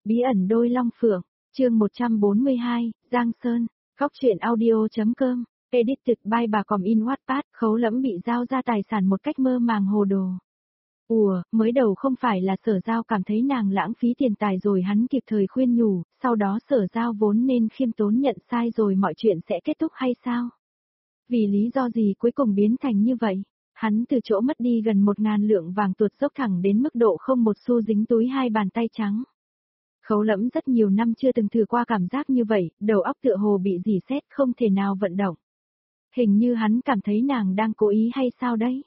Bí ẩn đôi long phượng, chương 142, Giang Sơn, Góc truyện audio.com, edited by bà Còm in Wattpad. Khấu Lẫm bị giao ra tài sản một cách mơ màng hồ đồ. Mới đầu không phải là Sở Giao cảm thấy nàng lãng phí tiền tài rồi hắn kịp thời khuyên nhủ, sau đó Sở Giao vốn nên khiêm tốn nhận sai rồi mọi chuyện sẽ kết thúc hay sao? Vì lý do gì cuối cùng biến thành như vậy? Hắn từ chỗ mất đi gần 1.000 lượng vàng tuột dốc thẳng đến mức độ không một xu dính túi hai bàn tay trắng. Khấu Lẫm rất nhiều năm chưa từng thử qua cảm giác như vậy, đầu óc tựa hồ bị rỉ sét không thể nào vận động. Hình như hắn cảm thấy nàng đang cố ý hay sao đấy?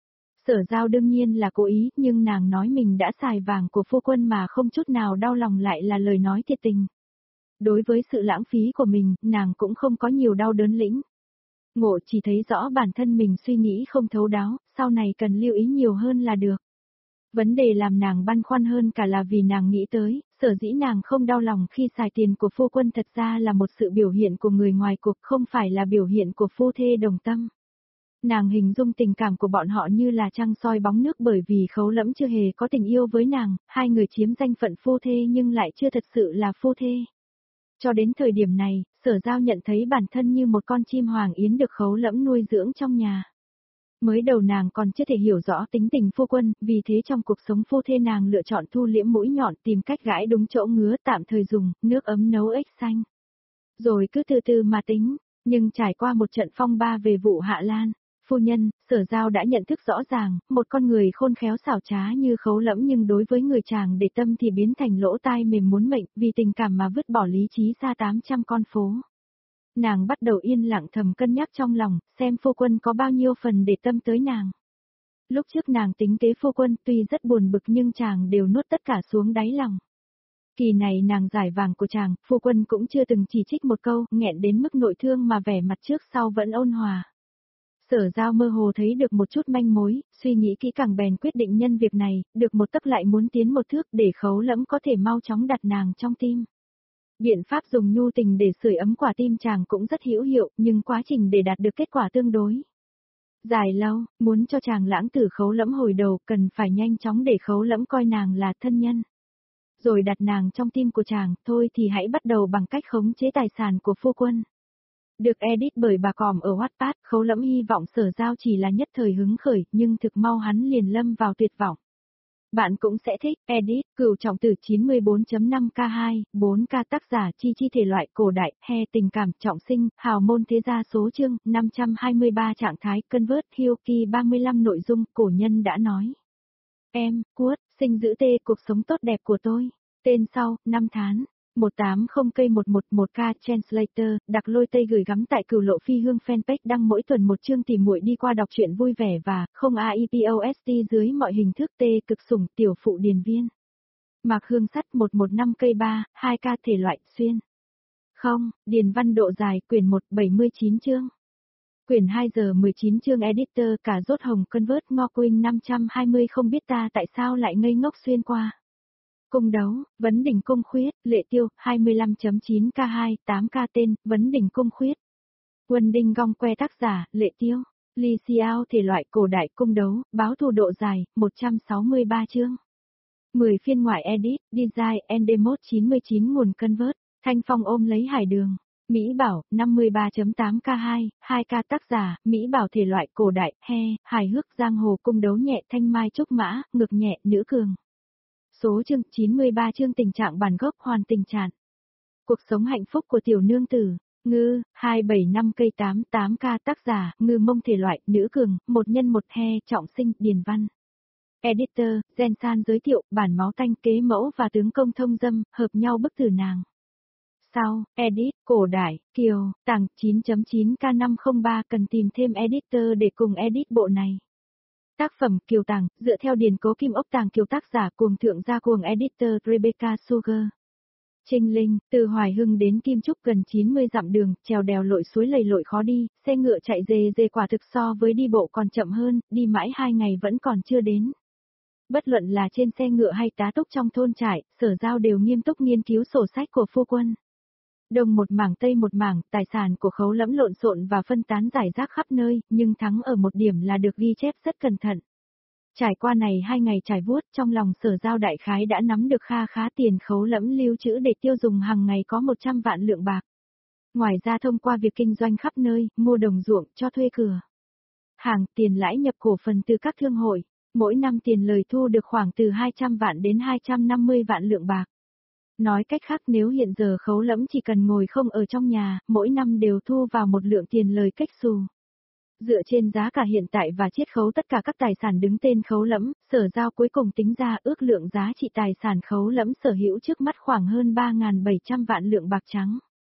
Sở Giao đương nhiên là cố ý, nhưng nàng nói mình đã xài vàng của phu quân mà không chút nào đau lòng lại là lời nói thiệt tình. Đối với sự lãng phí của mình, nàng cũng không có nhiều đau đớn lĩnh. Ngộ chỉ thấy rõ bản thân mình suy nghĩ không thấu đáo, sau này cần lưu ý nhiều hơn là được. Vấn đề làm nàng băn khoăn hơn cả là vì nàng nghĩ tới, sở dĩ nàng không đau lòng khi xài tiền của phu quân thật ra là một sự biểu hiện của người ngoài cuộc, không phải là biểu hiện của phu thê đồng tâm. Nàng hình dung tình cảm của bọn họ như là trăng soi bóng nước, bởi vì Khấu Lẫm chưa hề có tình yêu với nàng, hai người chiếm danh phận phu thê nhưng lại chưa thật sự là phu thê. Cho đến thời điểm này, Sở Giao nhận thấy bản thân như một con chim hoàng yến được Khấu Lẫm nuôi dưỡng trong nhà. Mới đầu nàng còn chưa thể hiểu rõ tính tình phu quân, vì thế trong cuộc sống phu thê nàng lựa chọn thu liễm mũi nhọn, tìm cách gãi đúng chỗ ngứa, tạm thời dùng nước ấm nấu ếch xanh. Rồi cứ từ từ mà tính, nhưng trải qua một trận phong ba về vụ Hạ Lan, phu nhân, Sở Giao đã nhận thức rõ ràng, một con người khôn khéo xảo trá như Khấu Lẫm nhưng đối với người chàng để tâm thì biến thành lỗ tai mềm muốn mệnh, vì tình cảm mà vứt bỏ lý trí xa 800 con phố. Nàng bắt đầu yên lặng thầm cân nhắc trong lòng, xem phu quân có bao nhiêu phần để tâm tới nàng. Lúc trước nàng tính kế phu quân tuy rất buồn bực nhưng chàng đều nuốt tất cả xuống đáy lòng. Kỳ này nàng giải vàng của chàng, phu quân cũng chưa từng chỉ trích một câu, nghẹn đến mức nội thương mà vẻ mặt trước sau vẫn ôn hòa. Sở Giao mơ hồ thấy được một chút manh mối, suy nghĩ kỹ càng bèn quyết định nhân việc này, được một tấc lại muốn tiến một thước để Khấu Lẫm có thể mau chóng đặt nàng trong tim. Biện pháp dùng nhu tình để sưởi ấm quả tim chàng cũng rất hữu hiệu, nhưng quá trình để đạt được kết quả tương đối dài lâu, muốn cho chàng lãng tử Khấu Lẫm hồi đầu cần phải nhanh chóng để Khấu Lẫm coi nàng là thân nhân. Rồi đặt nàng trong tim của chàng, thôi thì hãy bắt đầu bằng cách khống chế tài sản của phu quân. Được edit bởi bà Còm ở Wattpad, Khấu Lẫm hy vọng Sở Giao chỉ là nhất thời hứng khởi, nhưng thực mau hắn liền lâm vào tuyệt vọng. Bạn cũng sẽ thích, edit, Cửu Trọng Tử 94.5K2, 4K tác giả chi thể loại cổ đại, he tình cảm, trọng sinh, hào môn thế gia số chương, 523 trạng thái, convert, Hyoki 35 nội dung, cổ nhân đã nói. Em, Cuốt, sinh giữ tê, cuộc sống tốt đẹp của tôi. Tên sau, 5 tháng. 180K111K Translator, Đặc Lôi Tây gửi gắm tại Cửu Lộ Phi Hương fanpage đăng mỗi tuần một chương tìm muội đi qua đọc truyện vui vẻ và không AIPOST dưới mọi hình thức T cực sủng tiểu phụ điền viên. Mạc Hương Sắt 115K3, 2K thể loại xuyên. Không, điền văn độ dài, quyển 1, 79 chương. Quyển 2 giờ 19 chương editor cả rốt hồng convert Ngo Quynh 520 không biết ta tại sao lại ngây ngốc xuyên qua. Cung đấu, Vấn Đỉnh Cung Khuyết, Lệ Tiêu, 25.9K2, 8K tên, Vấn Đỉnh Cung Khuyết. Quân Đinh Gong Que tác giả, Lệ Tiêu. Li Xiao thể loại cổ đại cung đấu, báo thù độ dài, 163 chương. 10 phiên ngoại edit, design, endemode 99 nguồn convert, Thanh Phong ôm lấy Hải Đường. Mỹ Bảo, 53.8K2, 2K tác giả, Mỹ Bảo thể loại cổ đại, he, hài hước giang hồ cung đấu nhẹ thanh mai trúc mã, ngực nhẹ, nữ cường. Số chương 93 chương tình trạng bản gốc hoàn tình trạng. Cuộc sống hạnh phúc của tiểu nương tử, Ngư, 275K8, 8K tác giả, Ngư Mông thể loại, nữ cường, một nhân một he, trọng sinh, điền văn. Editor, Gen San giới thiệu, bản máu tanh kế mẫu và tướng công thông dâm, hợp nhau bức tử nàng. Sau, edit, cổ đại, kiều, tàng, 9.9K503 cần tìm thêm editor để cùng edit bộ này. Tác phẩm Kiều Tàng, dựa theo điển cố Kim Ốc Tàng Kiều tác giả cuồng thượng gia cuồng editor Rebecca Sugar. Trinh Linh, từ Hoài Hưng đến Kim Trúc gần 90 dặm đường, trèo đèo lội suối lầy lội khó đi, xe ngựa chạy dề dề quả thực so với đi bộ còn chậm hơn, đi mãi 2 ngày vẫn còn chưa đến. Bất luận là trên xe ngựa hay tá túc trong thôn trại, Sở Giao đều nghiêm túc nghiên cứu sổ sách của phu quân. Đông một mảng tây một mảng, tài sản của Khấu Lẫm lộn xộn và phân tán rải rác khắp nơi, nhưng thắng ở một điểm là được ghi chép rất cẩn thận. Trải qua này 2 ngày trải vuốt, trong lòng Sở Giao đại khái đã nắm được kha khá tiền khấu lẫm lưu trữ để tiêu dùng hàng ngày có 100 vạn lượng bạc. Ngoài ra thông qua việc kinh doanh khắp nơi, mua đồng ruộng, cho thuê cửa hàng, tiền lãi nhập cổ phần từ các thương hội, mỗi năm tiền lời thu được khoảng từ 200 vạn đến 250 vạn lượng bạc. Nói cách khác, nếu hiện giờ khấu lẫm chỉ cần ngồi không ở trong nhà, mỗi năm đều thu vào một lượng tiền lời cách xù. Dựa trên giá cả hiện tại và chiết khấu tất cả các tài sản đứng tên khấu lẫm, Sở Giao cuối cùng tính ra ước lượng giá trị tài sản khấu lẫm sở hữu trước mắt khoảng hơn 3.700 vạn lượng bạc trắng.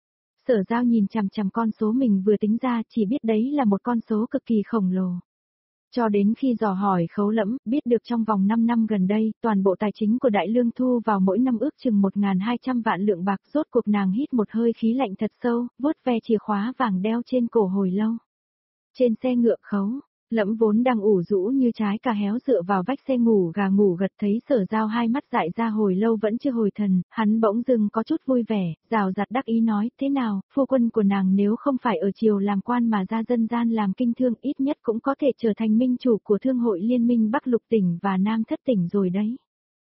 Sở Giao nhìn chằm chằm con số mình vừa tính ra, chỉ biết đấy là một con số cực kỳ khổng lồ. Cho đến khi dò hỏi khấu lẫm, biết được trong vòng 5 năm gần đây, toàn bộ tài chính của Đại Lương thu vào mỗi năm ước chừng 1.200 vạn lượng bạc. Rốt cuộc nàng hít một hơi khí lạnh thật sâu, vuốt ve chìa khóa vàng đeo trên cổ hồi lâu. Trên xe ngựa khấu, lẫm vốn đang ủ rũ như trái cà héo dựa vào vách xe ngủ gà ngủ gật, thấy Sở Giao hai mắt dại ra hồi lâu vẫn chưa hồi thần, hắn bỗng dưng có chút vui vẻ, rào rạt đắc ý nói, thế nào, phu quân của nàng nếu không phải ở triều làm quan mà ra dân gian làm kinh thương, ít nhất cũng có thể trở thành minh chủ của thương hội liên minh Bắc Lục tỉnh và Nam Thất tỉnh rồi đấy.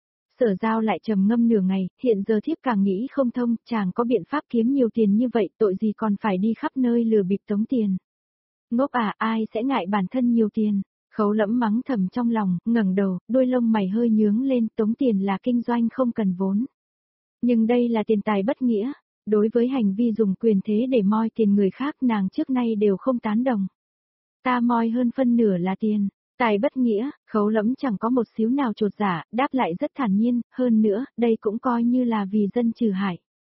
Sở Giao lại trầm ngâm nửa ngày, hiện giờ thiếp càng nghĩ không thông, chàng có biện pháp kiếm nhiều tiền như vậy, tội gì còn phải đi khắp nơi lừa bịp tống tiền. Ngốc à, ai sẽ ngại bản thân nhiều tiền. Khấu lẫm mắng thầm trong lòng, ngẩng đầu, đôi lông mày hơi nhướng lên, tống tiền là kinh doanh không cần vốn. Nhưng đây là tiền tài bất nghĩa, đối với hành vi dùng quyền thế để moi tiền người khác nàng trước nay đều không tán đồng. Ta moi hơn phân nửa là tiền, tài bất nghĩa, khấu lẫm chẳng có một xíu nào chột dạ, đáp lại rất thản nhiên, hơn nữa, đây cũng coi như là vì dân trừ hại.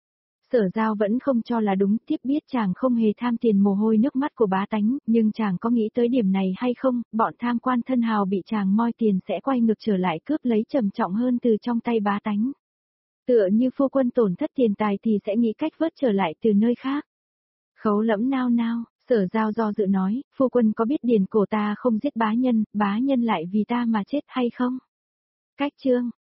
Sở Giao vẫn không cho là đúng, tiếp biết chàng không hề tham tiền mồ hôi nước mắt của bá tánh, nhưng chàng có nghĩ tới điểm này hay không, bọn tham quan thân hào bị chàng moi tiền sẽ quay ngược trở lại cướp lấy trầm trọng hơn từ trong tay bá tánh. Tựa như phu quân tổn thất tiền tài thì sẽ nghĩ cách vớt trở lại từ nơi khác. Khấu lẫm nao nao, Sở Giao do dự nói, phu quân có biết điền cổ ta không giết bá nhân lại vì ta mà chết hay không? Cách chương